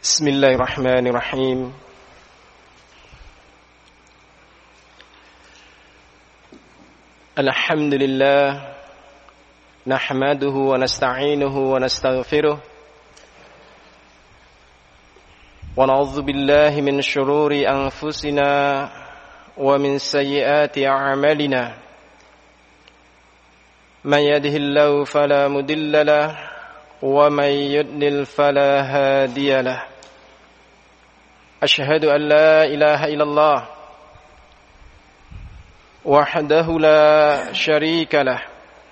Bismillahirrahmanirrahim. Alhamdulillah nahmaduhu wa nasta'inuhu wa nastaghfiruh wa na'udzu billahi min shururi anfusina wa min sayyiati a'malina. Man yahdihillahu fala mudilla lahu wa man yudlil fala hadiya lahu. Asyhadu an la ilaha illallah wahdahu la syarika lah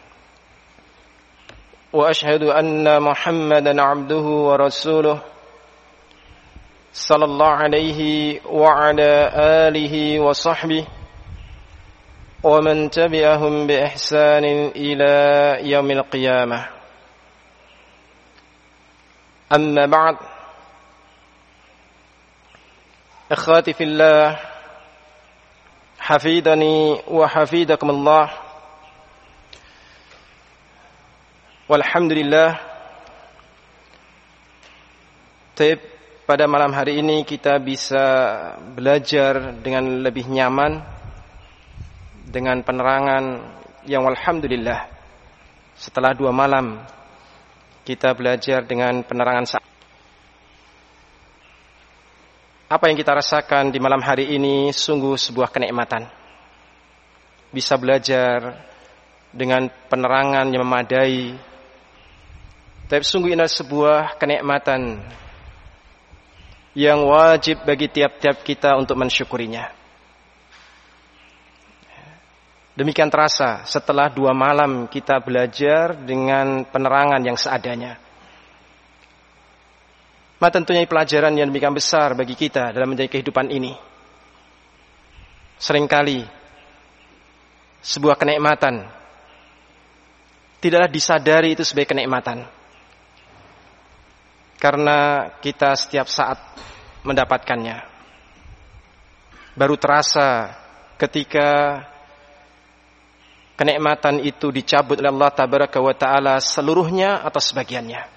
wa asyhadu anna Muhammadan abduhu wa rasuluh sallallahu alaihi wa ala alihi wa sahbihi wa man tabi'ahum bi ihsanin ila yaumil qiyamah. Amma ba'd. Akhwati fillah, hafidhani wa hafidakumullah. Walhamdulillah. Pada malam hari ini kita bisa belajar dengan lebih nyaman dengan penerangan yang alhamdulillah setelah 2 malam kita belajar dengan penerangan. Apa yang kita rasakan di malam hari ini sungguh sebuah kenikmatan. Bisa belajar dengan penerangan yang memadai. Tapi sungguh ini sebuah kenikmatan yang wajib bagi tiap-tiap kita untuk mensyukurinya. Demikian terasa setelah 2 malam kita belajar dengan penerangan yang seadanya. Tentunya pelajaran yang demikian besar bagi kita dalam menjalani kehidupan ini. Seringkali sebuah kenikmatan tidaklah disadari itu sebagai kenikmatan, karena kita setiap saat mendapatkannya. Baru terasa ketika kenikmatan itu dicabut oleh Allah Tabaraka wa Ta'ala seluruhnya atau sebagiannya.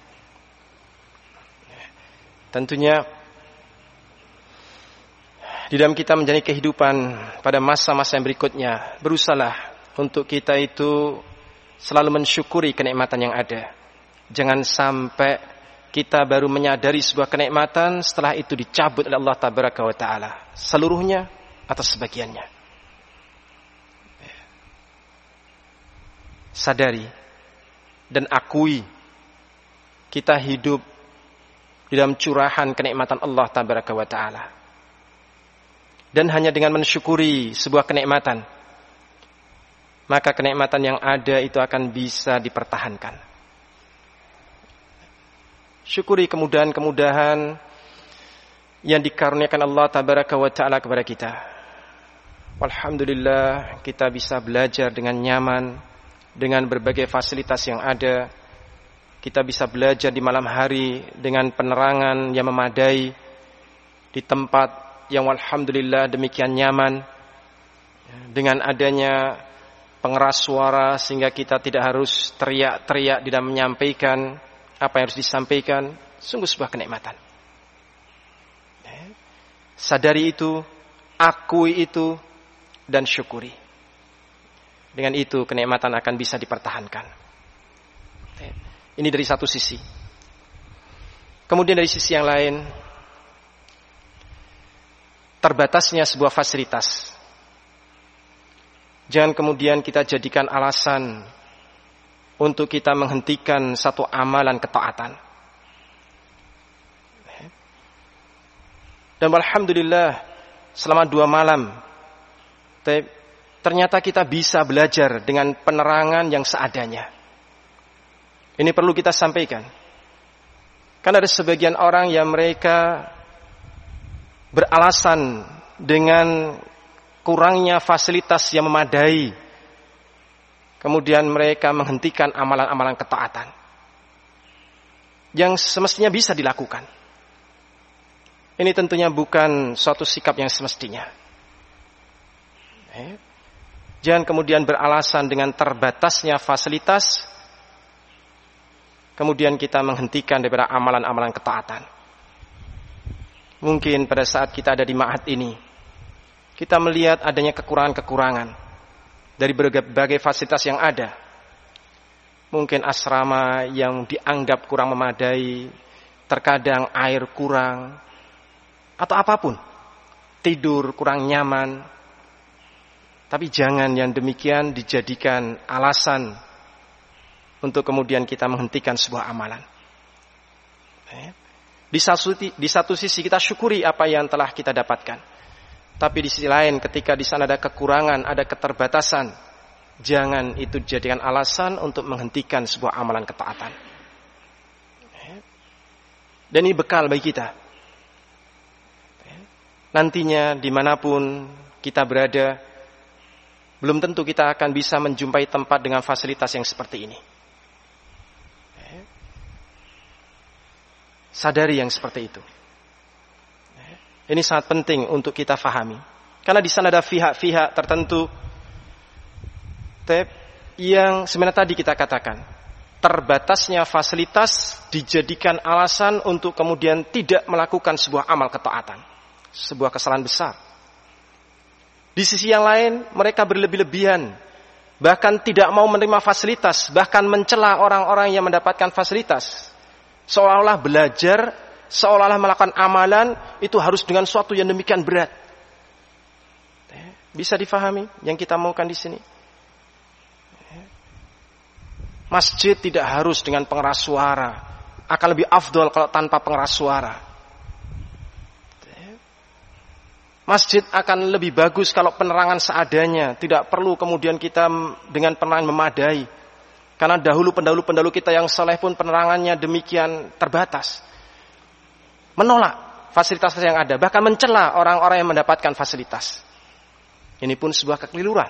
Tentunya di dalam kita menjalani kehidupan pada masa-masa yang berikutnya, berusahalah untuk kita itu selalu mensyukuri kenikmatan yang ada. Jangan sampai kita baru menyadari sebuah kenikmatan setelah itu dicabut oleh Allah Tabaraka wa Ta'ala seluruhnya atau sebagiannya. Sadari dan akui kita hidup di dalam curahan kenikmatan Allah Tabaraka wa Ta'ala. Dan hanya dengan mensyukuri sebuah kenikmatan, maka kenikmatan yang ada itu akan bisa dipertahankan. Syukuri kemudahan-kemudahan yang dikaruniakan Allah Tabaraka wa Ta'ala kepada kita. Alhamdulillah kita bisa belajar dengan nyaman, dengan berbagai fasilitas yang ada. Kita bisa belajar di malam hari dengan penerangan yang memadai, di tempat yang alhamdulillah demikian nyaman, dengan adanya pengeras suara sehingga kita tidak harus teriak-teriak di dalam menyampaikan apa yang harus disampaikan. Sungguh sebuah kenikmatan. Sadari itu, akui itu, dan syukuri. Dengan itu kenikmatan akan bisa dipertahankan. Ini dari satu sisi. Kemudian dari sisi yang lain, terbatasnya sebuah fasilitas. Jangan kemudian kita jadikan alasan untuk kita menghentikan satu amalan ketaatan. Dan alhamdulillah selama 2 malam ternyata kita bisa belajar dengan penerangan yang seadanya. Ini perlu kita sampaikan. Karena ada sebagian orang yang mereka beralasan dengan kurangnya fasilitas yang memadai, kemudian mereka menghentikan amalan-amalan ketaatan yang semestinya bisa dilakukan. Ini tentunya bukan suatu sikap yang semestinya. Jangan kemudian beralasan dengan terbatasnya fasilitas, kemudian kita menghentikan daripada amalan-amalan ketaatan. Mungkin pada saat kita ada di ma'had ini, kita melihat adanya kekurangan-kekurangan dari berbagai fasilitas yang ada. Mungkin asrama yang dianggap kurang memadai, terkadang air kurang, atau apapun. Tidur kurang nyaman. Tapi jangan yang demikian dijadikan alasan untuk kemudian kita menghentikan sebuah amalan. Di satu sisi kita syukuri apa yang telah kita dapatkan. Tapi di sisi lain ketika di sana ada kekurangan, ada keterbatasan, jangan itu dijadikan alasan untuk menghentikan sebuah amalan ketaatan. Dan ini bekal bagi kita. Nantinya dimanapun kita berada, belum tentu kita akan bisa menjumpai tempat dengan fasilitas yang seperti ini. Sadari yang seperti itu. Ini sangat penting untuk kita fahami. Karena di sana ada pihak-pihak tertentu yang sebenarnya tadi kita katakan, terbatasnya fasilitas dijadikan alasan untuk kemudian tidak melakukan sebuah amal ketaatan. Sebuah kesalahan besar. Di sisi yang lain, mereka berlebih-lebihan. Bahkan tidak mau menerima fasilitas. Bahkan mencela orang-orang yang mendapatkan fasilitas. Seolah-olah belajar, seolah-olah melakukan amalan, itu harus dengan suatu yang demikian berat. Bisa difahami yang kita maukan di sini? Masjid tidak harus dengan pengeras suara. Akan lebih afdol kalau tanpa pengeras suara. Masjid akan lebih bagus kalau penerangan seadanya. Tidak perlu kemudian kita dengan penerangan memadai. Karena pendahulu kita yang saleh pun penerangannya demikian terbatas. Menolak fasilitas yang ada. Bahkan mencela orang-orang yang mendapatkan fasilitas. Ini pun sebuah kekeliruan.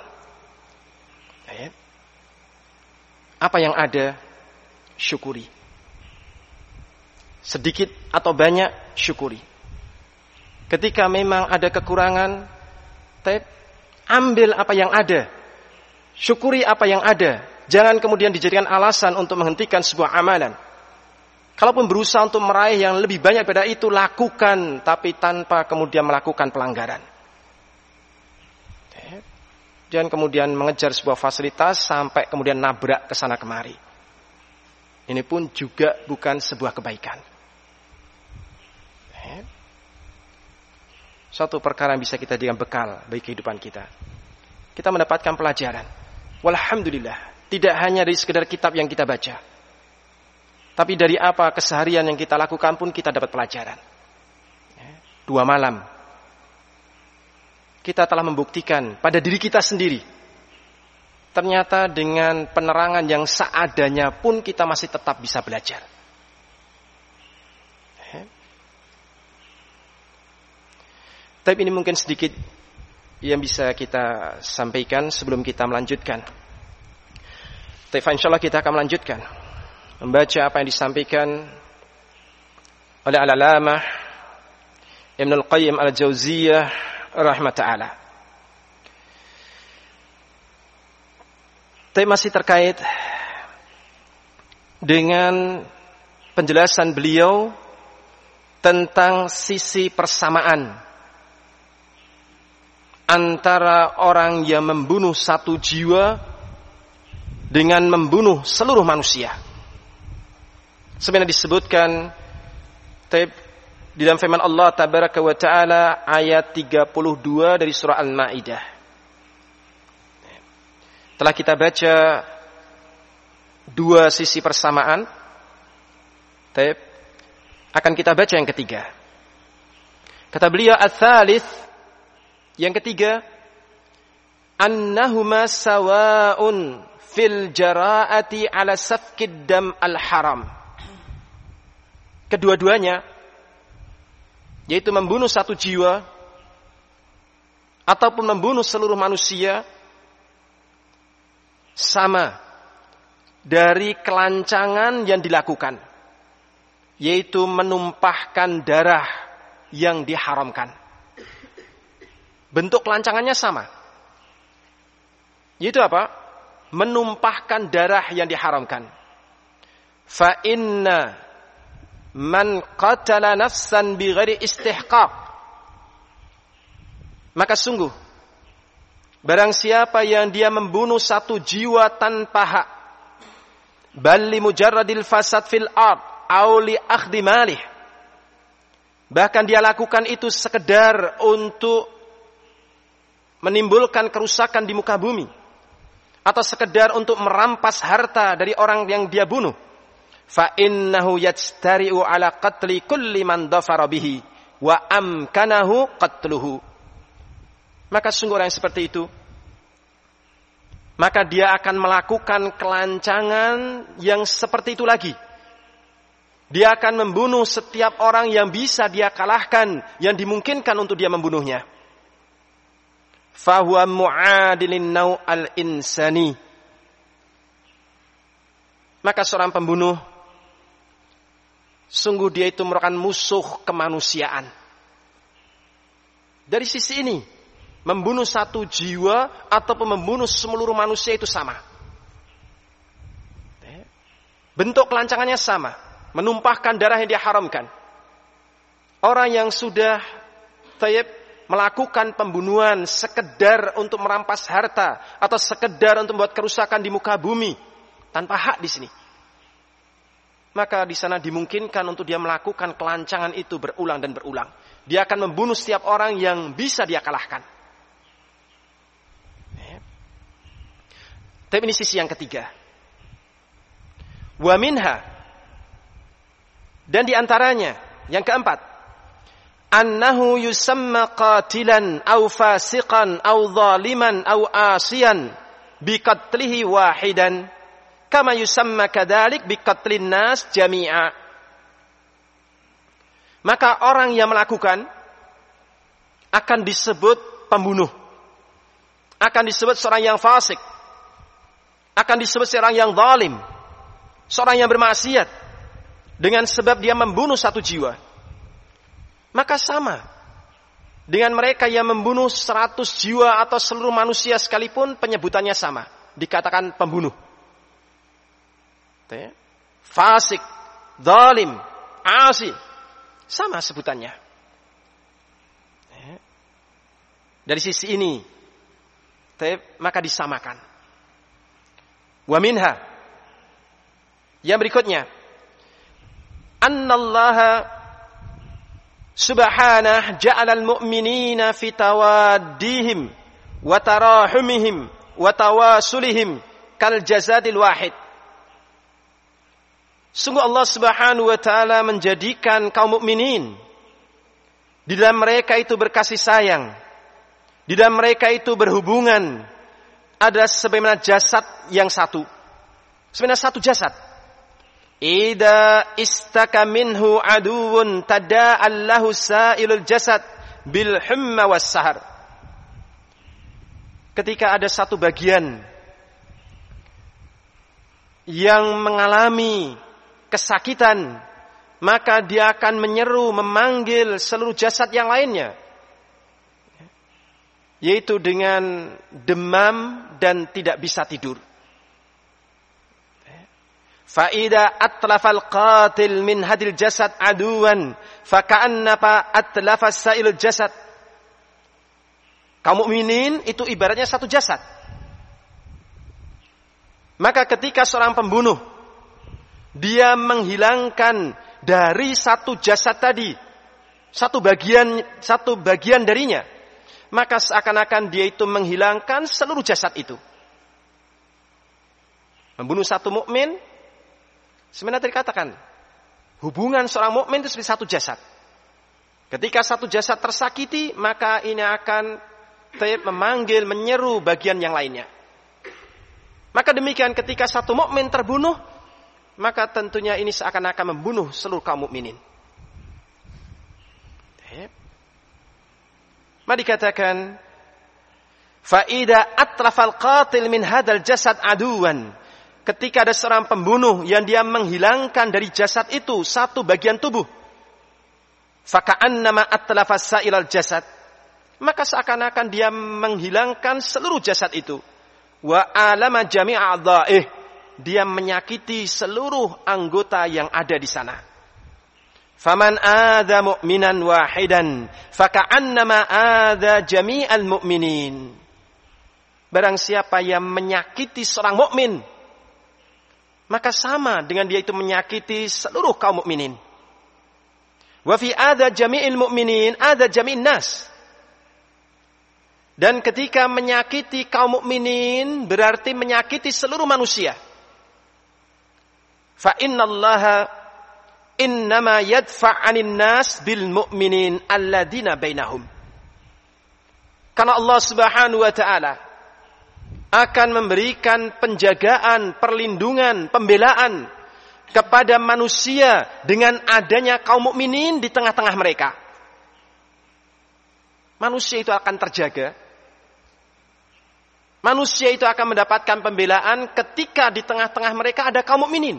Apa yang ada, syukuri. Sedikit atau banyak, syukuri. Ketika memang ada kekurangan, ambil apa yang ada. Syukuri apa yang ada. Jangan kemudian dijadikan alasan untuk menghentikan sebuah amalan. Kalaupun berusaha untuk meraih yang lebih banyak pada itu, lakukan. Tapi tanpa kemudian melakukan pelanggaran. Jangan kemudian mengejar sebuah fasilitas sampai kemudian nabrak ke sana kemari. Ini pun juga bukan sebuah kebaikan. Suatu perkara yang bisa kita jadikan bekal bagi kehidupan kita. Kita mendapatkan pelajaran. Walhamdulillah. Tidak hanya dari sekedar kitab yang kita baca. Tapi dari apa keseharian yang kita lakukan pun kita dapat pelajaran. 2 malam. Kita telah membuktikan pada diri kita sendiri. Ternyata dengan penerangan yang seadanya pun kita masih tetap bisa belajar. Tapi ini mungkin sedikit yang bisa kita sampaikan sebelum kita melanjutkan. Tapi insyaallah kita akan melanjutkan membaca apa yang disampaikan oleh Al-Alamah Ibnul Qayyim Al-Jauziyah rahimah ta'ala. Tapi masih terkait dengan penjelasan beliau tentang sisi persamaan antara orang yang membunuh satu jiwa dengan membunuh seluruh manusia. Sebenarnya disebutkan di dalam firman Allah Tabaraka wa Ta'ala ayat 32 dari surah Al-Ma'idah. Telah kita baca 2 sisi persamaan. Akan kita baca yang ketiga. Kata beliau ats-tsalits, yang ketiga, annahuma sawa'un fil jara'ati ala safkid dam al-haram. Kedua-duanya, yaitu membunuh satu jiwa ataupun membunuh seluruh manusia, sama dari kelancangan yang dilakukan, yaitu menumpahkan darah yang diharamkan. Bentuk kelancangannya sama, yaitu apa? Menumpahkan darah yang diharamkan. Fa inna man qatala nafsan bighairi istihqaq, maka sungguh barang siapa yang dia membunuh satu jiwa tanpa hak, bal li mujarradil fasad fil ard aw li akhdhi malih, bahkan dia lakukan itu sekedar untuk menimbulkan kerusakan di muka bumi, atau sekedar untuk merampas harta dari orang yang dia bunuh, fa innahu yajtari'u ala qatli kulli man dhafara bihi wa amkanahu qatluhu, maka sungguh orang yang seperti itu, maka dia akan melakukan kelancangan yang seperti itu lagi. Dia akan membunuh setiap orang yang bisa dia kalahkan, yang dimungkinkan untuk dia membunuhnya. Fahuwa mu'adilin naw'al insani, maka seorang pembunuh sungguh dia itu merupakan musuh kemanusiaan. Dari sisi ini, membunuh satu jiwa ataupun membunuh seluruh manusia itu sama. Bentuk kelancangannya sama, menumpahkan darah yang diharamkan. Orang yang sudah melakukan pembunuhan sekedar untuk merampas harta atau sekedar untuk membuat kerusakan di muka bumi tanpa hak di sini, maka di sana dimungkinkan untuk dia melakukan kelancangan itu berulang dan berulang. Dia akan membunuh setiap orang yang bisa dia kalahkan. Tapi ini sisi yang ketiga. Wa minha, dan diantaranya yang keempat, annahu yusamma qatilan aw fasiqan aw zaliman aw asiyan biqatlihi wahidan kama yusamma kadzalik biqatlin nas jami'a. Maka orang yang melakukan akan disebut pembunuh, akan disebut seorang yang fasik, akan disebut seorang yang zalim, seorang yang bermaksiat, dengan sebab dia membunuh satu jiwa. Maka sama dengan mereka yang membunuh 100 jiwa atau seluruh manusia sekalipun, penyebutannya sama, dikatakan pembunuh. Fasik, zalim, asi, sama sebutannya. Dari sisi ini, maka disamakan. Wa minha, yang berikutnya, annallaha subhanahu ja'alal mu'minina fi tawaddihim wa tarahumihim wa tawasulihim kal jasadil wahid. Sungguh Allah Subhanahu wa taala menjadikan kaum mukminin di dalam mereka itu berkasih sayang, di dalam mereka itu berhubungan, ada sebagaimana jasad yang satu, sebenarnya satu jasad. Ida istaka minhu aduun tada'allahu sa'ilul jasad bil humma was sahar. Ketika ada satu bagian yang mengalami kesakitan, maka dia akan menyeru, memanggil seluruh jasad yang lainnya, yaitu dengan demam dan tidak bisa tidur. Fa'ida atlafal qatil min hadil jasad aduan faka'annapa atlafas sa'ilul jasad. Kaum mukminin itu ibaratnya satu jasad. Maka ketika seorang pembunuh dia menghilangkan dari satu jasad tadi satu bagian darinya, maka seakan-akan dia itu menghilangkan seluruh jasad itu. Membunuh satu mukmin, sebenarnya dikatakan hubungan seorang mukmin itu seperti satu jasad. Ketika satu jasad tersakiti, maka ini akan memanggil, menyeru bagian yang lainnya. Maka demikian ketika satu mukmin terbunuh, maka tentunya ini seakan-akan membunuh seluruh kaum mukminin. Maka dikatakan faida atrafal qatil min hadal jasad aduan. Ketika ada seorang pembunuh yang dia menghilangkan dari jasad itu satu bagian tubuh, faka'annama atlafas sa'ilal jasad, maka seakan-akan dia menghilangkan seluruh jasad itu. Wa alama jami'a a'dha'ih, dia menyakiti seluruh anggota yang ada di sana. Faman adza mu'minan wahidan faka'annama adza jami'al mu'minin. Barang siapa yang menyakiti seorang mukmin, maka sama dengan dia itu menyakiti seluruh kaum mukminin. Wa fi adza jami'il mu'minin adza jami'in nas. Dan ketika menyakiti kaum mukminin berarti menyakiti seluruh manusia. Fa innallaha innama yadfa'anin nas bil mu'minin alladzina bainahum. Karena Allah Subhanahu wa taala akan memberikan penjagaan, perlindungan, pembelaan kepada manusia dengan adanya kaum mukminin di tengah-tengah mereka. Manusia itu akan terjaga. Manusia itu akan mendapatkan pembelaan ketika di tengah-tengah mereka ada kaum mukminin.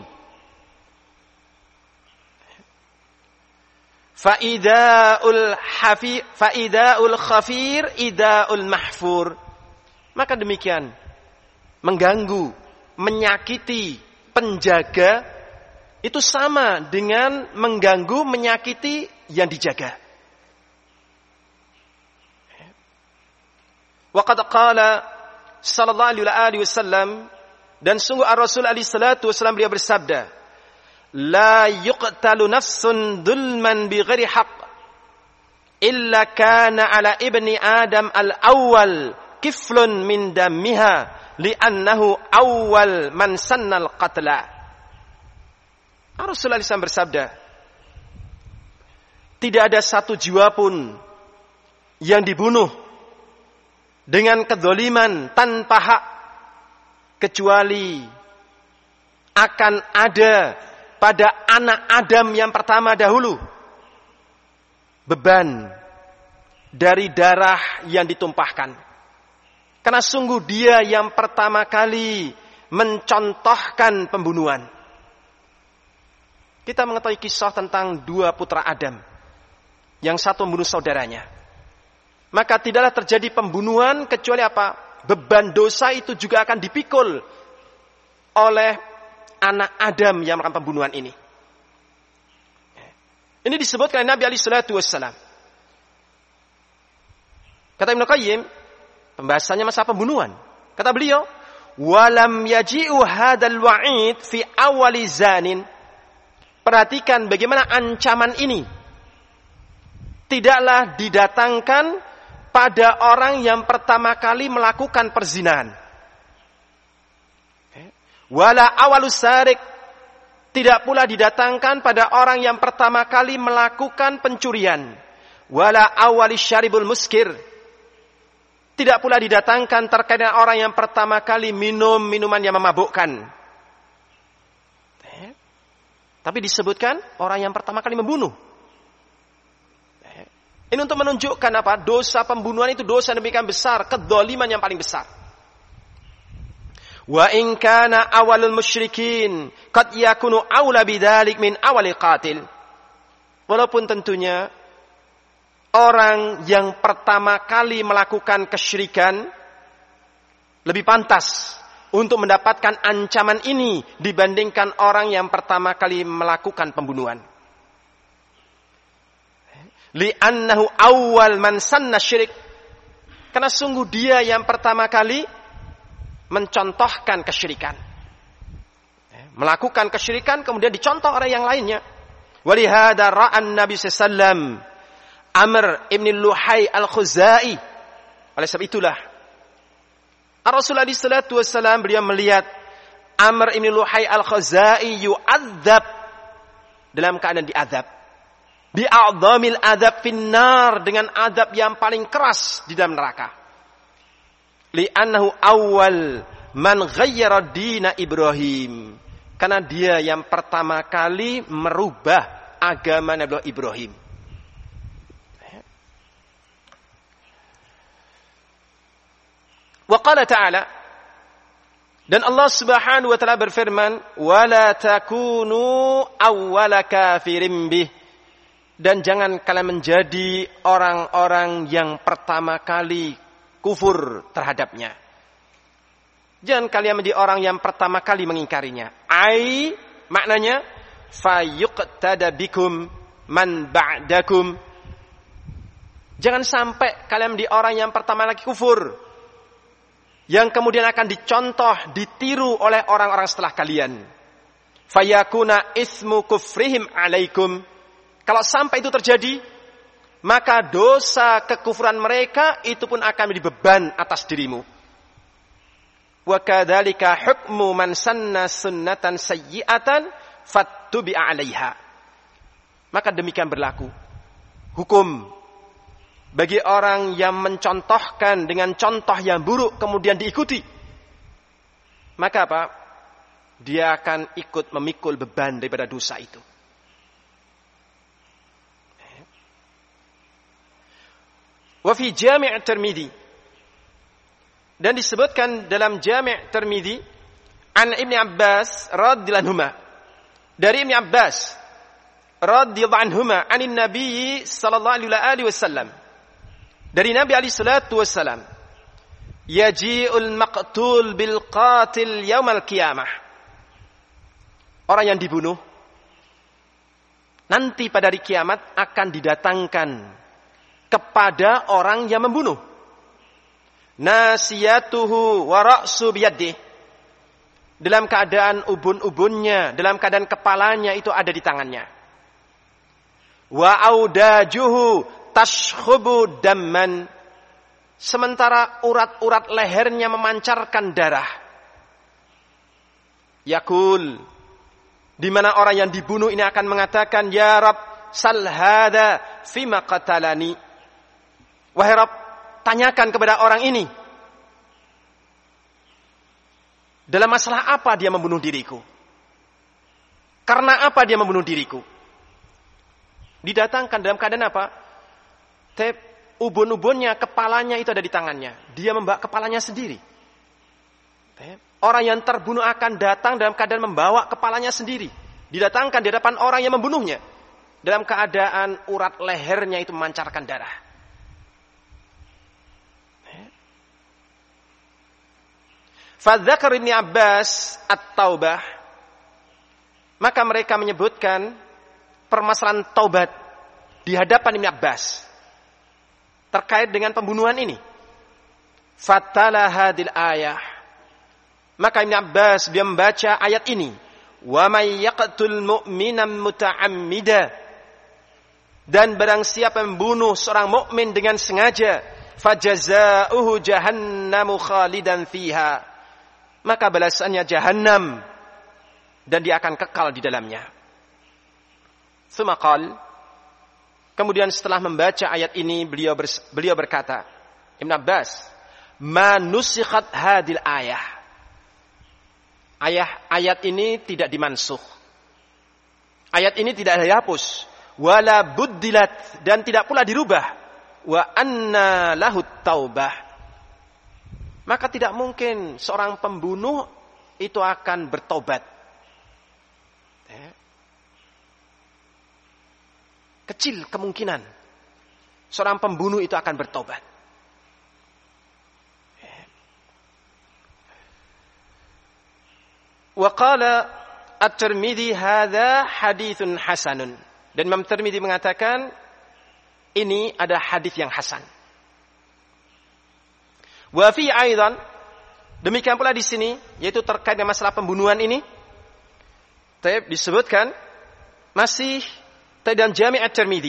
Faidaul khafir idaul mahfur. Maka demikian, mengganggu, menyakiti penjaga itu sama dengan mengganggu, menyakiti yang dijaga. Wa qad qala sallallahu alaihi wasallam, dan sungguh Rasul alaihi salatu wasallam beliau bersabda, la yuqtalu nafsun dhulman bighairi haqq illa kana ala ibni adam al-awwal kiflun min dammiha li'annahu awwal man sannal qatla. Rasulullah SAW bersabda, tidak ada satu jiwa pun yang dibunuh dengan kedzaliman tanpa hak kecuali akan ada pada anak Adam yang pertama dahulu beban dari darah yang ditumpahkan. Karena sungguh dia yang pertama kali mencontohkan pembunuhan. Kita mengetahui kisah tentang dua putra Adam. Yang satu membunuh saudaranya. Maka tidaklah terjadi pembunuhan kecuali apa? Beban dosa itu juga akan dipikul oleh anak Adam yang melakukan pembunuhan ini. Ini disebutkan oleh Nabi alaihi salatu wassalam. Kata Ibnu Qayyim, pembahasannya masalah pembunuhan. Kata beliau, walam yaji'u hadzal wa'id fi awwali zanin. Perhatikan bagaimana ancaman ini tidaklah didatangkan pada orang yang pertama kali melakukan perzinahan. Wala awalus sarik, tidak pula didatangkan pada orang yang pertama kali melakukan pencurian. Wala awalis syaribul muskir, tidak pula didatangkan terkait dengan orang yang pertama kali minum minuman yang memabukkan. Tapi disebutkan orang yang pertama kali membunuh. Ini untuk menunjukkan apa? Dosa pembunuhan itu dosa yang demikian besar, kedzaliman yang paling besar. Wa in kana awalul musyrikin qad yakunu aula bidzalik min awali qatil. Walaupun tentunya orang yang pertama kali melakukan kesyirikan lebih pantas untuk mendapatkan ancaman ini dibandingkan orang yang pertama kali melakukan pembunuhan. Li'annahu awwal man sanna syirik. Karena sungguh dia yang pertama kali mencontohkan kesyirikan. Melakukan kesyirikan kemudian dicontoh oleh yang lainnya. Walihada ra'an Nabi sallallahu alaihi wasallam Amr ibn Luhai al-Khuzai. Oleh sebab itulah Rasulullah sallallahu alaihi wasallam beliau melihat Amr ibn Luhai al-Khuzai yu'adzab, dalam keadaan diazab. Bi'adzamil adzab finnar, dengan azab yang paling keras di dalam neraka. Li'annahu awwal man ghayyara dina Ibrahim. Karena dia yang pertama kali merubah agama Nabi Ibrahim. Wa qala ta'ala, dan Allah Subhanahu wa ta'ala berfirman, wala takunu awwala kafirin bih, dan jangan kalian menjadi orang-orang yang pertama kali kufur terhadapnya. Jangan kalian menjadi orang yang pertama kali mengingkarinya. Ai, maknanya fayuqtada bikum, man ba'dakum. Jangan sampai kalian menjadi orang yang pertama lagi kufur, yang kemudian akan dicontoh, ditiru oleh orang-orang setelah kalian. Fayakuna ismu kufrihim alaikum. Kalau sampai itu terjadi, maka dosa kekufuran mereka itu pun akan menjadi beban atas dirimu. Wa kadzalika hukmu man sanna sunnatan sayyi'atan fattubi'a 'alaiha. Maka demikian berlaku hukum bagi orang yang mencontohkan dengan contoh yang buruk kemudian diikuti. Maka apa? Dia akan ikut memikul beban daripada dosa itu. Wa fi Jami' Tirmidzi, dan disebutkan dalam Jami' Tirmidzi an Ibnu Abbas radhiyallahu anhuma, dari Ibnu Abbas radhiyallahu anhuma anin Nabi sallallahu alaihi wasallam, dari Nabi alaihi salatu wasallam, yaji'ul maqtul bil qatil yaumal qiyamah. Orang yang dibunuh nanti pada hari kiamat akan didatangkan kepada orang yang membunuh. Nasiyatuhu wa ra'su biyadihi, dalam keadaan ubun-ubunnya, dalam keadaan kepalanya itu ada di tangannya. Wa audajuhu tashkhubu damman, sementara urat-urat lehernya memancarkan darah. Yaqul, di mana orang yang dibunuh ini akan mengatakan, ya Rabb, sal hadza fima qatalani. Wahai Rabb, tanyakan kepada orang ini, dalam masalah apa dia membunuh diriku? Karena apa dia membunuh diriku? Didatangkan dalam keadaan apa? Ubun-ubunnya, kepalanya itu ada di tangannya. Dia membawa kepalanya sendiri. Orang yang terbunuh akan datang dalam keadaan membawa kepalanya sendiri. Didatangkan di hadapan orang yang membunuhnya, dalam keadaan urat lehernya itu memancarkan darah. Fadzakar Ibnu Abbas at-taubah, maka mereka menyebutkan permasalahan taubat di hadapan Ibnu Abbas terkait dengan pembunuhan ini. Fatala hadil ayah, maka Ibnu Abbas dia membaca ayat ini, wa may yaqtul mu'mina muta'ammida, dan barang siapa yang membunuh seorang mukmin dengan sengaja, fajazaohu jahannamu khalidan fiha, maka balasannya jahannam dan dia akan kekal di dalamnya. Sumakal, kemudian setelah membaca ayat ini beliau berkata, Ibn Abbas, ma nusikhat hadil ayah. Ayat ini tidak dimansuh. Ayat ini tidak dihapus. Wala buddilat, dan tidak pula dirubah. Wa anna lahut taubah. Maka tidak mungkin seorang pembunuh itu akan bertobat. Kecil kemungkinan seorang pembunuh itu akan bertobat. Wa qala at-Tirmidzi hadza haditsun hasanun, dan Imam Tirmidzi mengatakan ini ada hadis yang hasan. Wa fi aidan, demikian pula di sini, yaitu terkait dengan masalah pembunuhan ini, disebutkan masih dalam Jami' At-Tirmidzi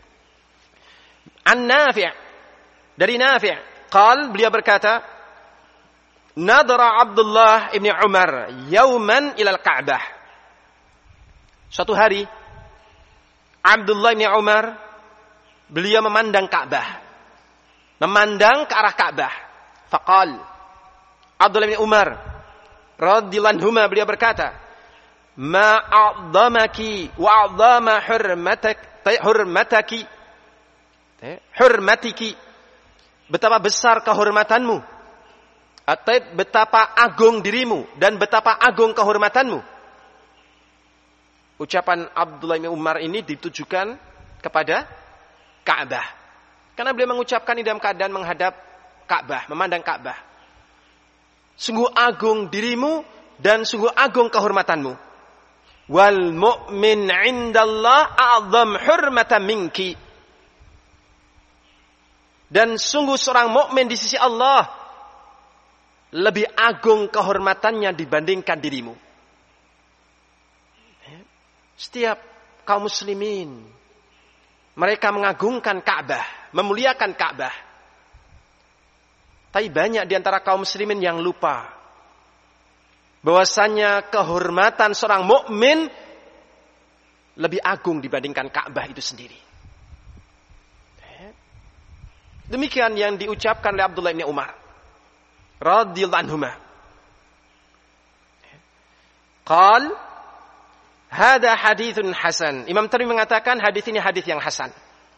an Nafi', dari Nafi', beliau berkata, nadara Abdullah ibn Umar yauman ilal Ka'bah. Suatu hari Abdullah ibn Umar beliau memandang Ka'bah, memandang ke arah Ka'bah. Faqal, Abdullah bin Umar radhiyallahu anhu beliau berkata, ma a'dhamaki wa a'dhama hurmatiki, betapa besar kehormatanmu, atau betapa agung dirimu dan betapa agung kehormatanmu. Ucapan Abdullah bin Umar ini ditujukan kepada Ka'bah, karena beliau mengucapkan ini dalam keadaan menghadap Ka'bah, memandang Ka'bah. Sungguh agung dirimu dan sungguh agung kehormatanmu. wal mu'min 'indallah a'zam hurmatan minki. Dan sungguh seorang mukmin di sisi Allah lebih agung kehormatannya dibandingkan dirimu. Setiap kaum muslimin mereka mengagungkan Ka'bah, memuliakan Ka'bah. Tapi banyak di antara kaum muslimin yang lupa bahwasanya kehormatan seorang mukmin lebih agung dibandingkan Ka'bah itu sendiri. Demikian yang diucapkan oleh Abdullah bin Umar radhiyallahu anhuma. Qal hada haditsun hasan. Imam Tirmidzi mengatakan hadis ini hadis yang hasan.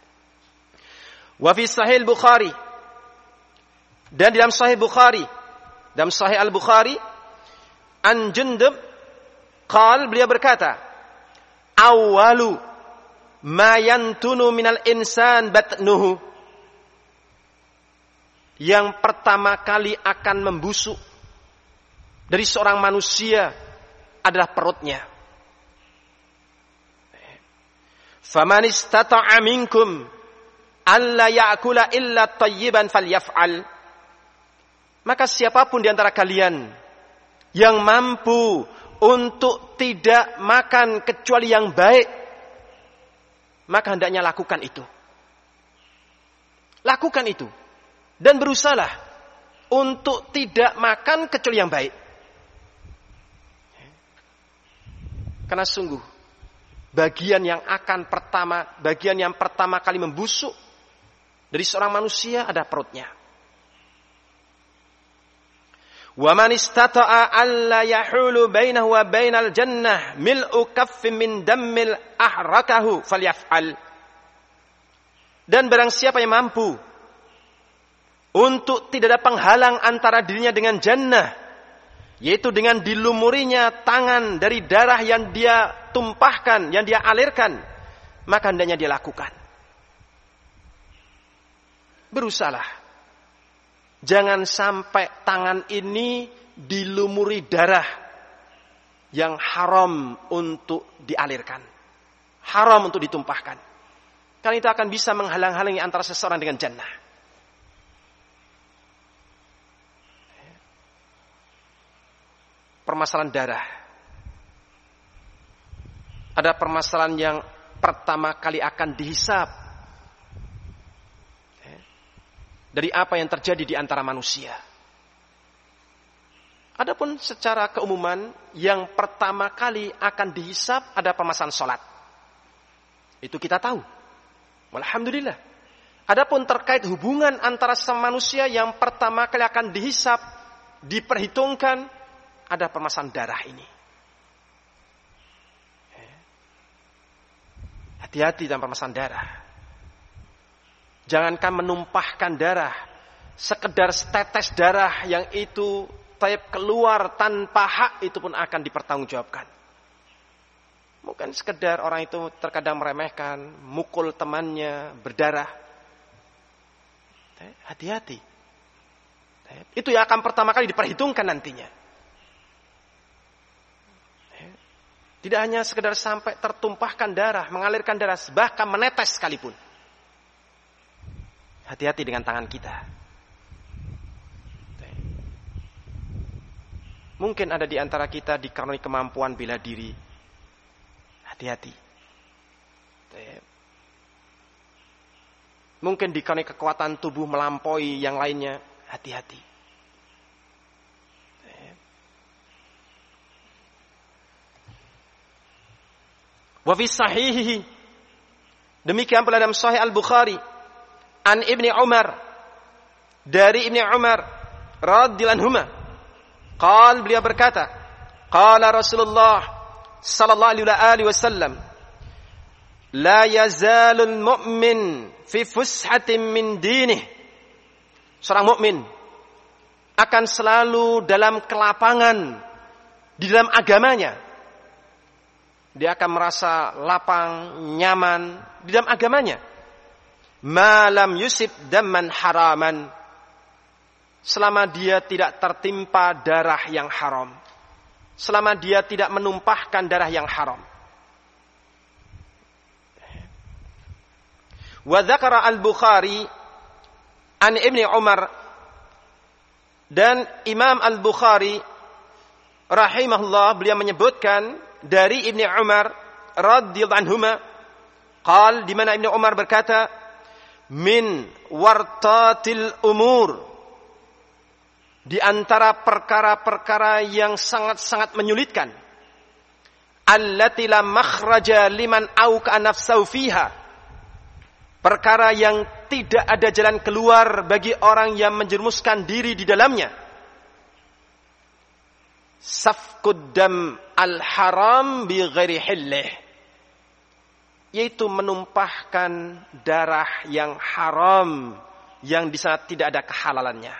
Wa fi sahih Bukhari, dan dalam sahih Bukhari, dalam sahih Al-Bukhari, an Jundub qal, beliau berkata, awwalu ma yantunu minal insan batnuhu. Yang pertama kali akan membusuk dari seorang manusia adalah perutnya. Faman istata'a minkum alla ya'kula illa tayyiban falyaf'al. Maka siapapun di antara kalian yang mampu untuk tidak makan kecuali yang baik, maka hendaknya lakukan itu. Lakukan itu. Dan berusahalah untuk tidak makan kecuali yang baik. Karena sungguh bagian yang pertama kali membusuk dari seorang manusia ada perutnya. Wa man istata'a alla yahulu bainahu wa bainal jannah mil'u kaffin min dammil ahrakahu falyaf'al. Dan barang siapa yang mampu untuk tidak ada penghalang antara dirinya dengan jannah, yaitu dengan dilumurinya tangan dari darah yang dia tumpahkan, yang dia alirkan, maka hendaknya dia lakukan. Berusahalah jangan sampai tangan ini dilumuri darah yang haram untuk dialirkan, haram untuk ditumpahkan, karena itu akan bisa menghalang-halangi antara seseorang dengan jannah. Permasalahan darah. Ada permasalahan yang pertama kali akan dihisab dari apa yang terjadi di antara manusia. Adapun secara keumuman yang pertama kali akan dihisab ada permasalahan salat. Itu kita tahu. Alhamdulillah. Adapun terkait hubungan antara sesama manusia yang pertama kali akan dihisab, diperhitungkan, ada permasalahan darah ini. Hati-hati dalam permasalahan darah. Jangankan menumpahkan darah, sekedar setetes darah yang itu keluar tanpa hak, itu pun akan dipertanggungjawabkan. Mungkin sekedar orang itu terkadang meremehkan, mukul temannya, berdarah. Hati-hati. Itu yang akan pertama kali diperhitungkan nantinya. Tidak hanya sekedar sampai tertumpahkan darah, mengalirkan darah, bahkan menetes sekalipun. Hati-hati dengan tangan kita. Mungkin ada di antara kita dikaruniai kemampuan bela diri. Hati-hati. Mungkin dikaruniai kekuatan tubuh melampaui yang lainnya. Hati-hati. Wa fi sahihi, demikian pula dalam sahih Al-Bukhari, an Ibni Umar, dari Ibni Umar radhiyallahu anhuma, qala, beliau berkata, qala Rasulullah sallallahu alaihi wasallam, la yazalul mu'min fi fushatin min dinih. Seorang mukmin akan selalu dalam kelapangan di dalam agamanya. Dia akan merasa lapang, nyaman di dalam agamanya. Malam yusib damman haraman. Selama dia tidak tertimpa darah yang haram. selama dia tidak menumpahkan darah yang haram. Wa dzakara al-Bukhari an Ibnu Umar, dan Imam Al-Bukhari rahimahullah beliau menyebutkan dari Ibnu Umar radhiyallahu anhuma qal, di mana Ibnu Umar berkata, min wartatil umur, di antara perkara-perkara yang sangat-sangat menyulitkan, allati la makhraja liman auqa nafsahu fiha, perkara yang tidak ada jalan keluar bagi orang yang menjerumuskan diri di dalamnya. Safkud dam al-haram bi ghairi hillih, yaitu menumpahkan darah yang haram yang di sana tidak ada kehalalannya.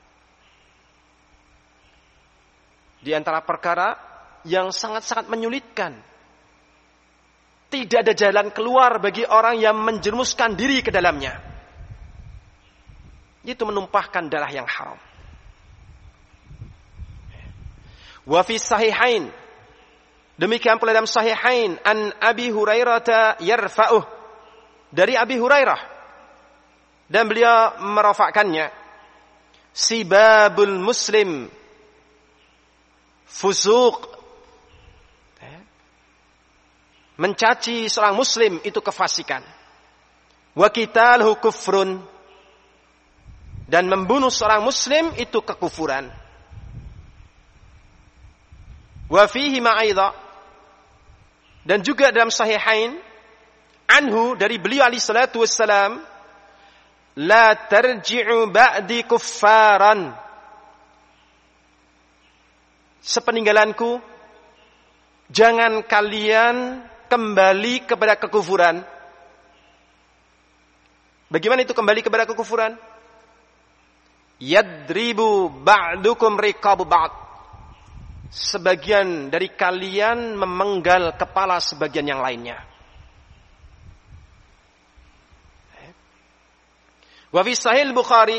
Di antara perkara yang sangat-sangat menyulitkan, tidak ada jalan keluar bagi orang yang menjerumuskan diri ke dalamnya, yaitu menumpahkan darah yang haram. Wa fi sahihain, demikian pula dalam sahihain, an Abi Hurairah yarfa'uh, dari Abi Hurairah, dan beliau merafa'kannya, sibabul muslim fusuq, mencaci seorang muslim itu kefasikan. Wa qitalhu kufrun, dan membunuh seorang muslim itu kekufuran. Wa fihi ma'idha, dan juga dalam sahihain anhu, dari beliau alaihi salatu wassalam, la tarji'u ba'di kuffaran, sepeninggalanku jangan kalian kembali kepada kekufuran. Bagaimana itu kembali kepada kekufuran? Yadribu ba'dukum riqabu ba'd, sebagian dari kalian memenggal kepala sebagian yang lainnya. Wa fi sahih al-Bukhari,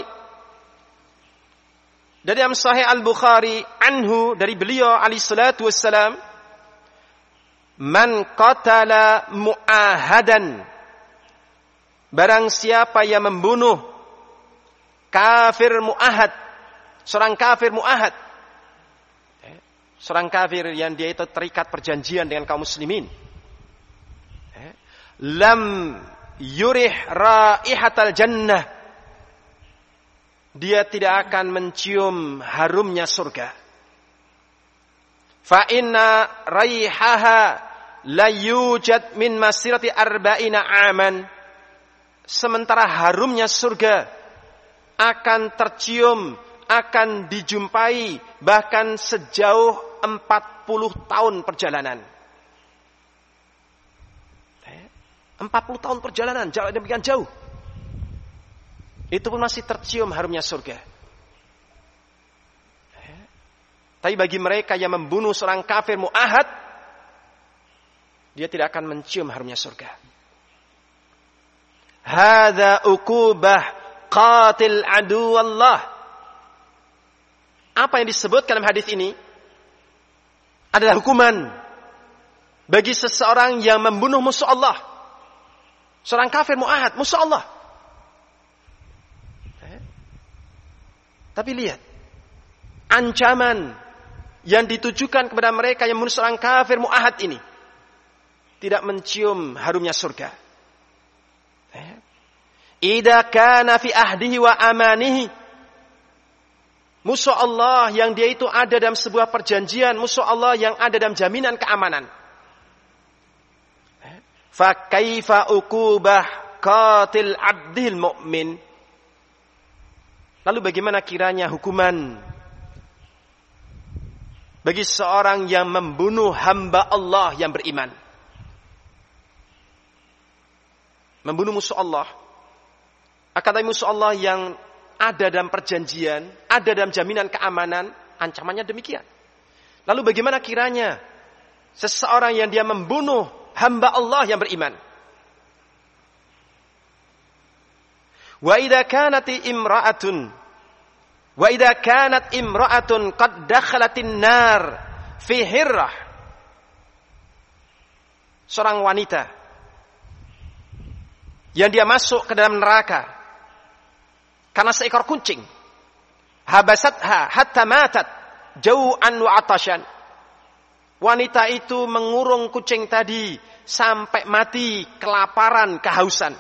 dari dalam sahih al-Bukhari anhu, dari beliau alaihi salatu wassalam, man qatala mu'ahadan, barang siapa yang membunuh kafir mu'ahad, seorang kafir mu'ahad, seorang kafir yang dia itu terikat perjanjian dengan kaum muslimin, lam yurih raihatal jannah, dia tidak akan mencium harumnya surga. Fa inna raihaha la yujad min masirati arba'ina aman, sementara harumnya surga akan tercium, akan dijumpai bahkan sejauh 40 tahun perjalanan. 40 tahun perjalanan, jalan demikian jauh, itu pun masih tercium harumnya surga. Tapi bagi mereka yang membunuh seorang kafir mu'ahad, dia tidak akan mencium harumnya surga. Hadza uqubah qatil adu Allah. Apa yang disebutkan dalam hadis ini adalah hukuman bagi seseorang yang membunuh musuh Allah. Seorang kafir mu'ahad, musuh Allah. Tapi lihat, ancaman yang ditujukan kepada mereka yang membunuh seorang kafir mu'ahad ini, tidak mencium harumnya surga. Idza kana fi ahdihi wa amanihi, musuh Allah yang dia itu ada dalam sebuah perjanjian, musuh Allah yang ada dalam jaminan keamanan. Fa kaifa uqubah qatil abdil mu'min, lalu bagaimana kiranya hukuman bagi seorang yang membunuh hamba Allah yang beriman, membunuh musuh Allah, akan tetapi musuh Allah yang ada dalam perjanjian, ada dalam jaminan keamanan, ancamannya demikian. Lalu bagaimana kiranya seseorang yang dia membunuh hamba Allah yang beriman? Wa idza kanat imra'atun qad dakhalatin nar fi hirrah, seorang wanita yang dia masuk ke dalam neraka karena seekor kucing. Habasatha hatta matat jau'an wa atashan. Wanita itu mengurung kucing tadi sampai mati kelaparan, kehausan.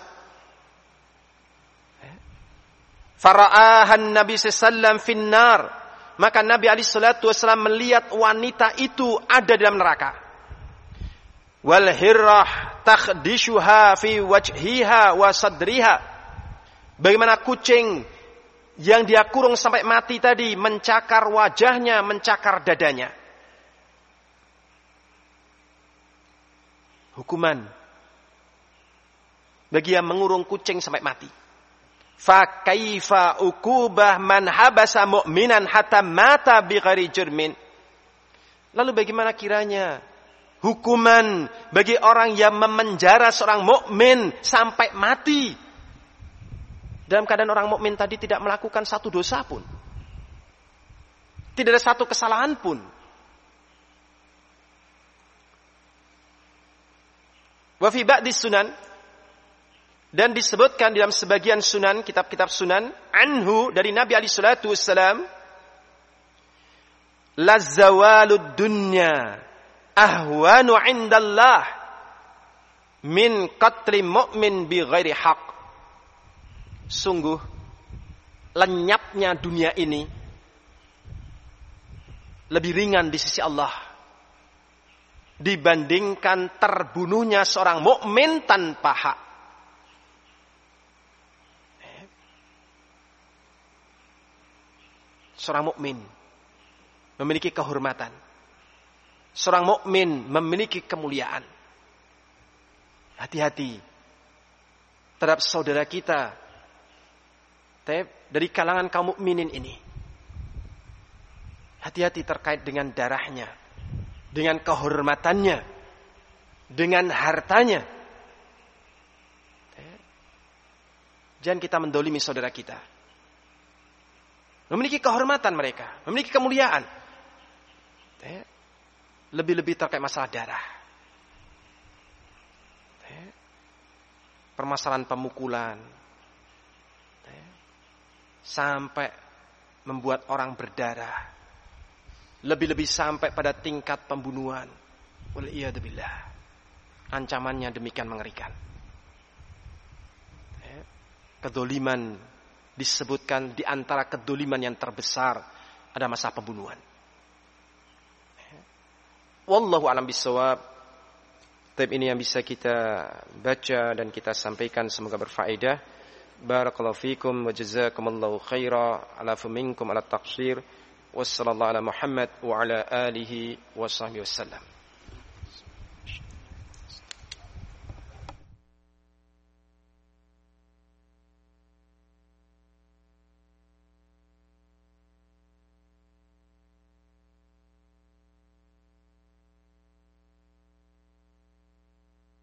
Fara'ahan Nabi sallallahu alaihi wasallam finnar. Maka Nabi SAW melihat wanita itu ada dalam neraka. Wal hirrah takhdishuha fi wajhiha wa sadriha. Bagaimana kucing yang dia kurung sampai mati tadi mencakar wajahnya, mencakar dadanya. Hukuman bagi yang mengurung kucing sampai mati. Fa kaifa uqubah man habasa mu'minan hatta mata bighairi jurmin. Lalu bagaimana kiranya hukuman bagi orang yang memenjara seorang mukmin sampai mati dalam keadaan orang mukmin tadi tidak melakukan satu dosa pun, tidak ada satu kesalahan pun. Wa fi ba'di sunan, dan disebutkan dalam sebagian sunan, kitab-kitab sunan, anhu, dari Nabi alaihi salatu wassalam, lazawalud dunya ahwanu indallah min qatli mu'min bi ghairi haq. Sungguh lenyapnya dunia ini lebih ringan di sisi Allah dibandingkan terbunuhnya seorang mukmin tanpa hak. Seorang mukmin memiliki kehormatan. Seorang mukmin memiliki kemuliaan. Hati-hati terhadap saudara kita dari kalangan kaum mukminin ini. Hati-hati terkait dengan darahnya, dengan kehormatannya, dengan hartanya. Jangan kita mendolimi saudara kita. Memiliki kehormatan mereka, memiliki kemuliaan. Lebih-lebih terkait masalah darah. Permasalahan pemukulan. Sampai membuat orang berdarah. Lebih-lebih sampai pada tingkat pembunuhan. Wal'iyadzubillah. Ancamannya demikian mengerikan. Kedoliman disebutkan di antara kedoliman yang terbesar ada masalah pembunuhan. Wallahu a'lam bishawab. Tab ini yang bisa kita baca dan kita sampaikan semoga berfaedah. Barakallahu fikum wa jazakumullahu khaira ala faminkum ala taqsir. Wassallallahu ala Muhammad wa ala alihi wa sahbihi wasallam.